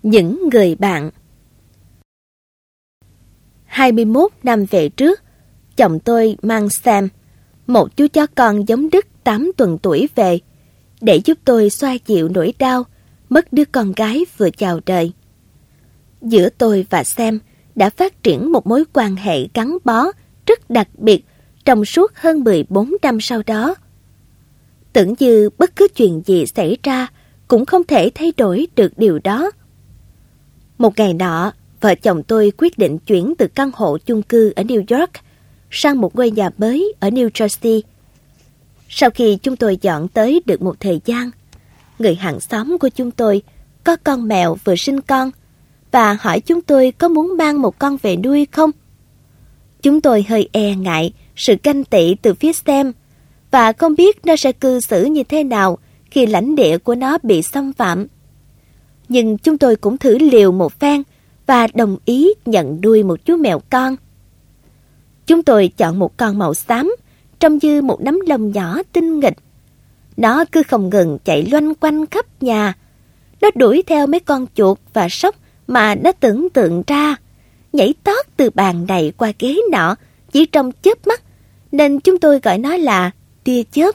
Những người bạn. 21 năm về trước, chồng tôi mang Sam, một chú chó con giống Đức 8 tuần tuổi về, để giúp tôi xoa dịu nỗi đau mất đứa con gái vừa chào đời. Giữa tôi và Sam đã phát triển một mối quan hệ gắn bó rất đặc biệt trong suốt hơn 14 năm sau đó. Tưởng như bất cứ chuyện gì xảy ra cũng không thể thay đổi được điều đó. Một ngày nọ, vợ chồng tôi quyết định chuyển từ căn hộ chung cư ở New York sang một ngôi nhà mới ở New Jersey. Sau khi chúng tôi dọn tới được một thời gian, người hàng xóm của chúng tôi có con mèo vừa sinh con và hỏi chúng tôi có muốn mang một con về nuôi không. Chúng tôi hơi e ngại sự ganh tị từ phía Sam và không biết nó sẽ cư xử như thế nào khi lãnh địa của nó bị xâm phạm. Nhưng chúng tôi cũng thử liều một phen và đồng ý nhận nuôi một chú mèo con. Chúng tôi chọn một con màu xám, trông như một nắm lông nhỏ tinh nghịch. Nó cứ không ngừng chạy loanh quanh khắp nhà. Nó đuổi theo mấy con chuột và sóc mà nó tưởng tượng ra, nhảy tót từ bàn này qua ghế nọ chỉ trong chớp mắt, nên chúng tôi gọi nó là tia chớp.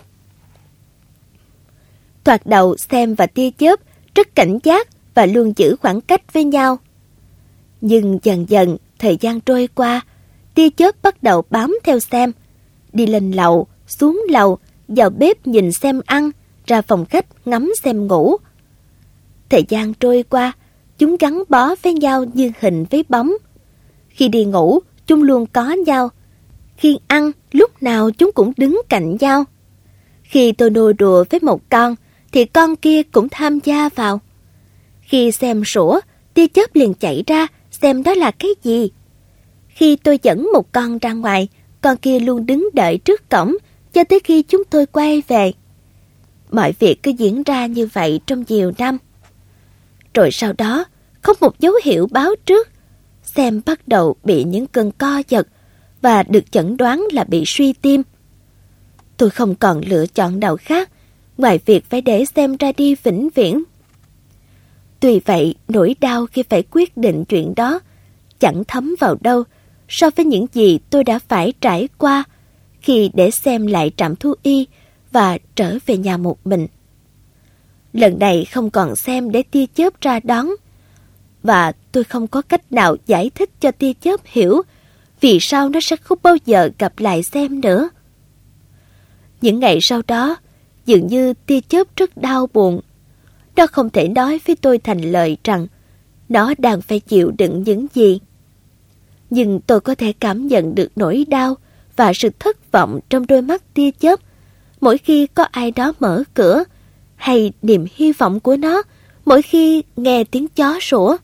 Thoạt đầu Sam và tia chớp rất cảnh giác và luôn giữ khoảng cách với nhau. Nhưng dần dần, thời gian trôi qua, tia chớp bắt đầu bám theo Sam, đi lên lầu, xuống lầu, vào bếp nhìn Sam ăn, ra phòng khách ngắm Sam ngủ. Thời gian trôi qua, chúng gắn bó với nhau như hình với bóng. Khi đi ngủ, chúng luôn có nhau. Khi ăn, lúc nào chúng cũng đứng cạnh nhau. Khi tôi nô đùa với một con, thì con kia cũng tham gia vào. Khi Sam sủa, tia chớp liền chạy ra xem đó là cái gì. Khi tôi dẫn một con ra ngoài, con kia luôn đứng đợi trước cổng cho tới khi chúng tôi quay về. Mọi việc cứ diễn ra như vậy trong nhiều năm. Rồi sau đó, không một dấu hiệu báo trước, Sam bắt đầu bị những cơn co giật và được chẩn đoán là bị suy tim. Tôi không còn lựa chọn nào khác ngoài việc phải để Sam ra đi vĩnh viễn. Tuy vậy, nỗi đau khi phải quyết định chuyện đó chẳng thấm vào đâu so với những gì tôi đã phải trải qua khi để Sam lại trạm thú y và trở về nhà một mình. Lần này không còn Sam để tia chớp ra đón, và tôi không có cách nào giải thích cho tia chớp hiểu vì sao nó sẽ không bao giờ gặp lại Sam nữa. Những ngày sau đó, dường như tia chớp rất đau buồn. Nó không thể nói với tôi thành lời rằng nó đang phải chịu đựng những gì. Nhưng tôi có thể cảm nhận được nỗi đau và sự thất vọng trong đôi mắt tia chớp mỗi khi có ai đó mở cửa, hay niềm hy vọng của nó mỗi khi nghe tiếng chó sủa.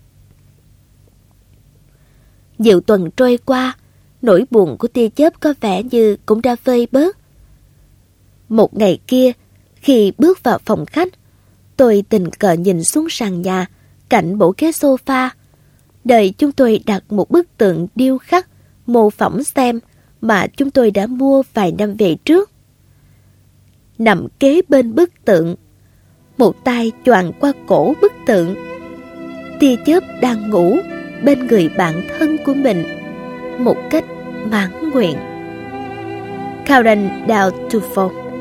Nhiều tuần trôi qua, nỗi buồn của tia chớp có vẻ như cũng đã vơi bớt. Một ngày kia, khi bước vào phòng khách, tôi tình cờ nhìn xuống sàn nhà cạnh bộ ghế sofa, nơi chúng tôi đặt một bức tượng điêu khắc mô phỏng Sam mà chúng tôi đã mua vài năm về trước. Nằm kế bên bức tượng, một tay choàng qua cổ bức tượng, tia chớp đang ngủ bên người bạn thân của mình một cách mãn nguyện. Karen Dao Tufo.